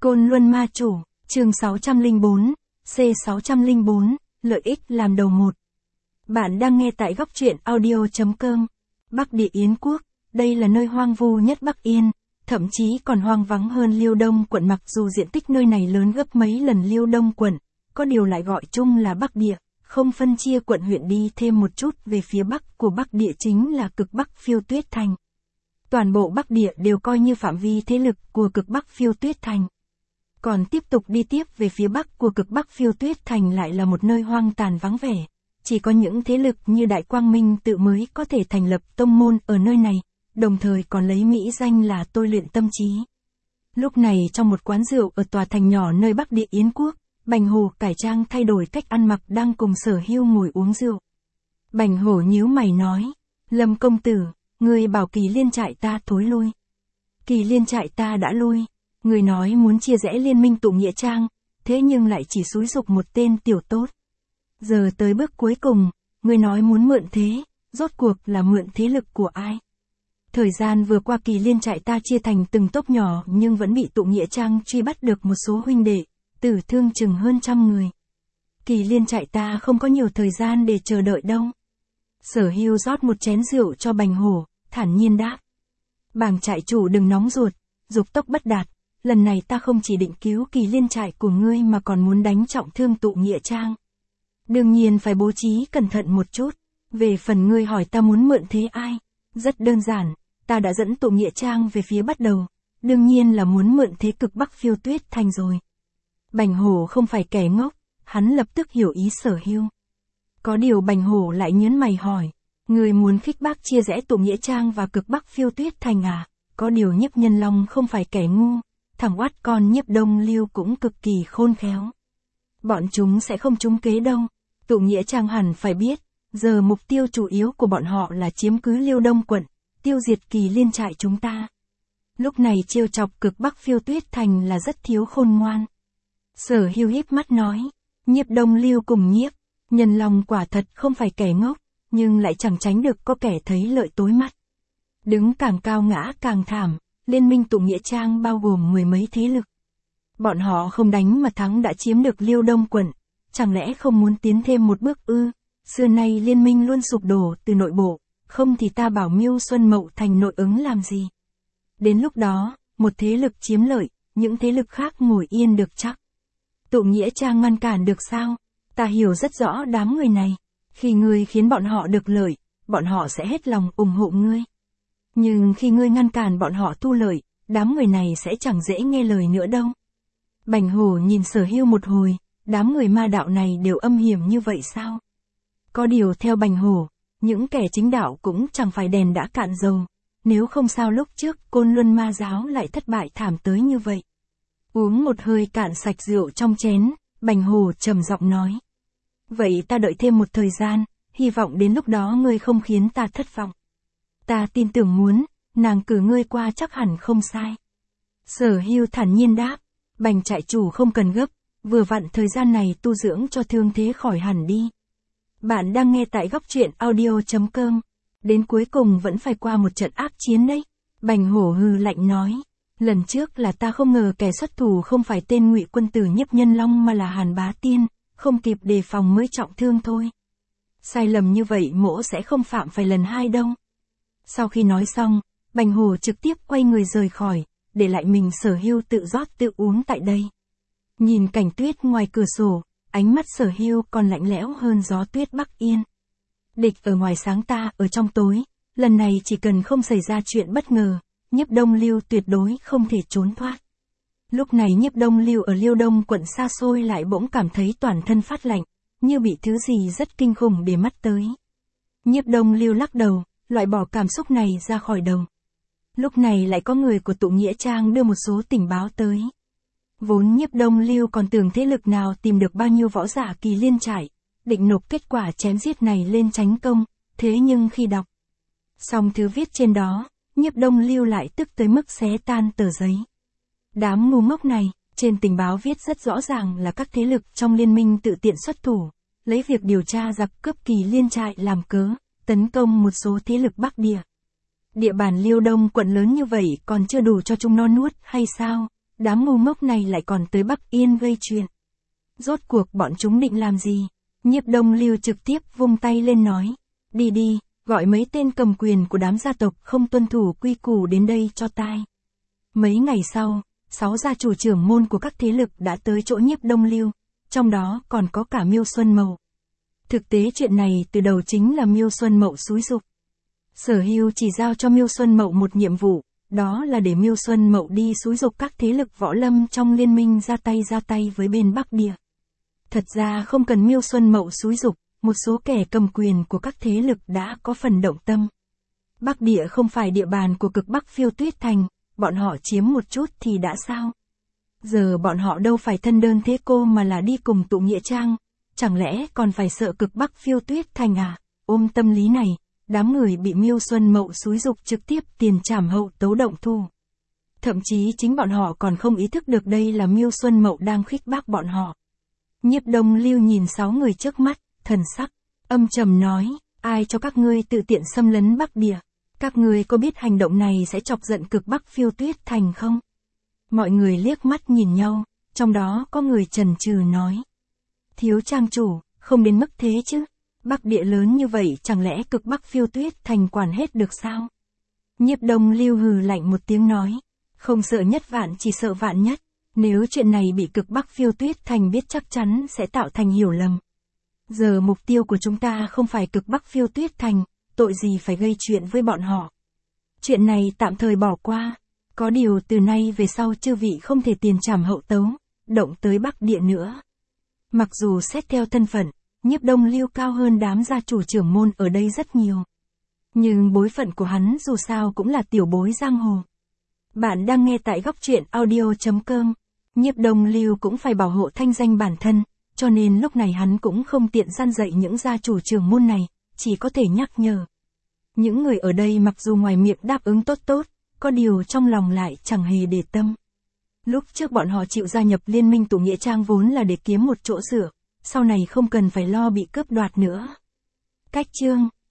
Côn Luân Ma Chủ, chương 604, C604, lợi ích làm đầu một. Bạn đang nghe tại góc truyện audio.com. Bắc Địa Yến Quốc, đây là nơi hoang vu nhất Bắc Yên, thậm chí còn hoang vắng hơn Liêu Đông quận mặc dù diện tích nơi này lớn gấp mấy lần Liêu Đông quận, có điều lại gọi chung là Bắc Địa, không phân chia quận huyện đi thêm một chút về phía bắc của Bắc Địa chính là cực Bắc Phiêu Tuyết Thành. Toàn bộ Bắc Địa đều coi như phạm vi thế lực của cực Bắc Phiêu Tuyết Thành. Còn tiếp tục đi tiếp về phía bắc của cực Bắc Phiêu Tuyết Thành lại là một nơi hoang tàn vắng vẻ. Chỉ có những thế lực như Đại Quang Minh tự mới có thể thành lập tông môn ở nơi này, đồng thời còn lấy mỹ danh là tôi luyện tâm trí. Lúc này trong một quán rượu ở tòa thành nhỏ nơi Bắc Địa Yến Quốc, Bành Hổ cải trang thay đổi cách ăn mặc đang cùng Sở Hưu ngồi uống rượu. Bành Hổ nhíu mày nói, Lâm công tử, người bảo Kỳ Liên trại ta thối lui. Kỳ Liên trại ta đã lui. Người nói muốn chia rẽ liên minh tụ nghĩa trang, thế nhưng lại chỉ xúi giục một tên tiểu tốt. Giờ tới bước cuối cùng, người nói muốn mượn thế, rốt cuộc là mượn thế lực của ai? Thời gian vừa qua Kỳ Liên trại ta chia thành từng tốp nhỏ nhưng vẫn bị tụ nghĩa trang truy bắt được một số huynh đệ, tử thương chừng hơn 100 người. Kỳ Liên trại ta không có nhiều thời gian để chờ đợi đâu. Sở Hưu rót một chén rượu cho Bành Hổ, thản nhiên đáp. Bàng trại chủ đừng nóng ruột, dục tốc bất đạt. Lần này ta không chỉ định cứu Kỳ Liên trại của ngươi mà còn muốn đánh trọng thương tụ nghĩa trang. Đương nhiên phải bố trí cẩn thận một chút. Về phần ngươi hỏi ta muốn mượn thế ai? Rất đơn giản, ta đã dẫn tụ nghĩa trang về phía bắt đầu. Đương nhiên là muốn mượn thế cực Bắc Phiêu Tuyết Thành rồi. Bành Hổ không phải kẻ ngốc, hắn lập tức hiểu ý Sở Hưu. Có điều Bành Hổ lại nhớn mày hỏi, ngươi muốn khích bác chia rẽ tụ nghĩa trang và cực Bắc Phiêu Tuyết Thành à? Có điều Nhiếp Nhân Long không phải kẻ ngu. Thằng oát con Nhiếp Đông Liêu cũng cực kỳ khôn khéo. Bọn chúng sẽ không trúng kế đâu. Tụ nghĩa trang hẳn phải biết, giờ mục tiêu chủ yếu của bọn họ là chiếm cứ Liêu Đông quận, tiêu diệt Kỳ Liên trại chúng ta. Lúc này trêu chọc cực Bắc Phiêu Tuyết Thành là rất thiếu khôn ngoan. Sở Hưu híp mắt nói, Nhiếp Đông Liêu cùng Nhiếp Nhân Long quả thật không phải kẻ ngốc, nhưng lại chẳng tránh được có kẻ thấy lợi tối mắt. Đứng càng cao ngã càng thảm. Liên minh tụ nghĩa trang bao gồm 10 mấy thế lực. Bọn họ không đánh mà thắng đã chiếm được Liêu Đông quận, chẳng lẽ không muốn tiến thêm một bước ư? Xưa nay liên minh luôn sụp đổ từ nội bộ, không thì ta bảo Mưu Xuân Mậu thành nội ứng làm gì? Đến lúc đó, một thế lực chiếm lợi, những thế lực khác ngồi yên được chắc. Tụ nghĩa trang ngăn cản được sao? Ta hiểu rất rõ đám người này, khi ngươi khiến bọn họ được lợi, bọn họ sẽ hết lòng ủng hộ ngươi. Nhưng khi ngươi ngăn cản bọn họ thu lợi, đám người này sẽ chẳng dễ nghe lời nữa đâu. Bành Hổ nhìn Sở Hưu một hồi, đám người ma đạo này đều âm hiểm như vậy sao? Có điều theo Bành Hổ, những kẻ chính đạo cũng chẳng phải đèn đã cạn dầu, nếu không sao lúc trước Côn Luân ma giáo lại thất bại thảm tới như vậy. Uống một hơi cạn sạch rượu trong chén, Bành Hổ trầm giọng nói. Vậy ta đợi thêm một thời gian, hy vọng đến lúc đó ngươi không khiến ta thất vọng. Ta tin tưởng muốn, nàng cử ngươi qua chắc hẳn không sai. Sở Hưu thản nhiên đáp, Bành trại chủ không cần gấp, vừa vặn thời gian này tu dưỡng cho thương thế khỏi hẳn đi. Bạn đang nghe tại góc truyện audio.com, đến cuối cùng vẫn phải qua một trận ác chiến đấy. Bành Hổ hừ lạnh nói, lần trước là ta không ngờ kẻ xuất thủ không phải tên Ngụy quân tử Nhiếp Nhân Long mà là Hàn Bá Tiên, không kịp đề phòng mới trọng thương thôi. Sai lầm như vậy mỗ sẽ không phạm phải lần hai đâu. Sau khi nói xong, Bành Hổ trực tiếp quay người rời khỏi, để lại mình Sở Hưu tự rót tự uống tại đây. Nhìn cảnh tuyết ngoài cửa sổ, ánh mắt Sở Hưu còn lạnh lẽo hơn gió tuyết Bắc Yên. Địch ở ngoài sáng ta ở trong tối, lần này chỉ cần không xảy ra chuyện bất ngờ, Nhiếp Đông Liêu tuyệt đối không thể trốn thoát. Lúc này Nhiếp Đông Liêu ở Liêu Đông quận xa xôi lại bỗng cảm thấy toàn thân phát lạnh, như bị thứ gì rất kinh khủng để mắt tới. Nhiếp Đông Liêu lắc đầu, loại bỏ cảm xúc này ra khỏi đầu. Lúc này lại có người của tụ nghĩa trang đưa một số tình báo tới. Vốn Nhiếp Đông Liêu còn tưởng thế lực nào tìm được bao nhiêu võ giả Kỳ Liên trại, định nộp kết quả chém giết này lên chánh công, thế nhưng khi đọc xong thứ viết trên đó, Nhiếp Đông Liêu lại tức tới mức xé tan tờ giấy. Đám ngu ngốc này, trên tình báo viết rất rõ ràng là các thế lực trong liên minh tự tiện xuất thủ, lấy việc điều tra giặc cướp Kỳ Liên trại làm cớ, tấn công một số thế lực Bắc Địa. Địa bàn Liêu Đông quận lớn như vậy còn chưa đủ cho chúng nó nuốt hay sao? đám ngu ngốc này lại còn tới Bắc Yên gây chuyện. Rốt cuộc bọn chúng định làm gì? Nhiếp Đông Lưu trực tiếp vung tay lên nói. Đi đi, gọi mấy tên cầm quyền của đám gia tộc không tuân thủ quy củ đến đây cho tai. Mấy ngày sau, 6 gia chủ trưởng môn của các thế lực đã tới chỗ Nhiếp Đông Lưu, trong đó còn có cả Miêu Xuân Mậu. Thực tế chuyện này từ đầu chính là Miêu Xuân Mậu xúi giục. Sở Hưu chỉ giao cho Miêu Xuân Mậu một nhiệm vụ, đó là để Miêu Xuân Mậu đi xúi giục các thế lực võ lâm trong liên minh ra tay với bên Bắc Địa. Thật ra không cần Miêu Xuân Mậu xúi giục, một số kẻ cầm quyền của các thế lực đã có phần động tâm. Bắc Địa không phải địa bàn của cực Bắc Phiêu Tuyết Thành, bọn họ chiếm một chút thì đã sao? Giờ bọn họ đâu phải thân đơn thế cô mà là đi cùng tụ nghĩa trang, chẳng lẽ còn phải sợ cực Bắc Phiêu Tuyết Thành à? Ôm tâm lý này, đám người bị Miêu Xuân Mậu xúi giục trực tiếp tiền trảm hậu tấu động thủ. Thậm chí chính bọn họ còn không ý thức được đây là Miêu Xuân Mậu đang khích bác bọn họ. Nhiếp Đông Lưu nhìn 6 người trước mắt, thần sắc âm trầm nói, ai cho các ngươi tự tiện xâm lấn Bắc Địa? Các ngươi có biết hành động này sẽ chọc giận cực Bắc Phiêu Tuyết Thành không? Mọi người liếc mắt nhìn nhau, trong đó có người chần chừ nói. Thiếu trang chủ, không đến mức thế chứ. Bắc Địa lớn như vậy chẳng lẽ cực Bắc Phiêu Tuyết Thành quản hết được sao? Nhiếp Đông Lưu hừ lạnh một tiếng nói. Không sợ nhất vạn chỉ sợ vạn nhất. Nếu chuyện này bị cực Bắc Phiêu Tuyết Thành biết chắc chắn sẽ tạo thành hiểu lầm. Giờ mục tiêu của chúng ta không phải cực Bắc Phiêu Tuyết Thành, tội gì phải gây chuyện với bọn họ. Chuyện này tạm thời bỏ qua. Có điều từ nay về sau chư vị không thể tiền trảm hậu tấu, động tới Bắc Địa nữa. Mặc dù xét theo thân phận, Nhiếp Đông Lưu cao hơn đám gia chủ trưởng môn ở đây rất nhiều. Nhưng bối phận của hắn dù sao cũng là tiểu bối giang hồ. Bạn đang nghe tại góc truyện audio.com. Nhiếp Đông Lưu cũng phải bảo hộ thanh danh bản thân, cho nên lúc này hắn cũng không tiện gian dạy những gia chủ trưởng môn này, chỉ có thể nhắc nhở. Những người ở đây mặc dù ngoài miệng đáp ứng tốt tốt, có điều trong lòng lại chẳng hề để tâm. Lúc trước bọn họ chịu gia nhập liên minh tụ nghĩa trang vốn là để kiếm một chỗ dựa, sau này không cần phải lo bị cướp đoạt nữa. Cách chương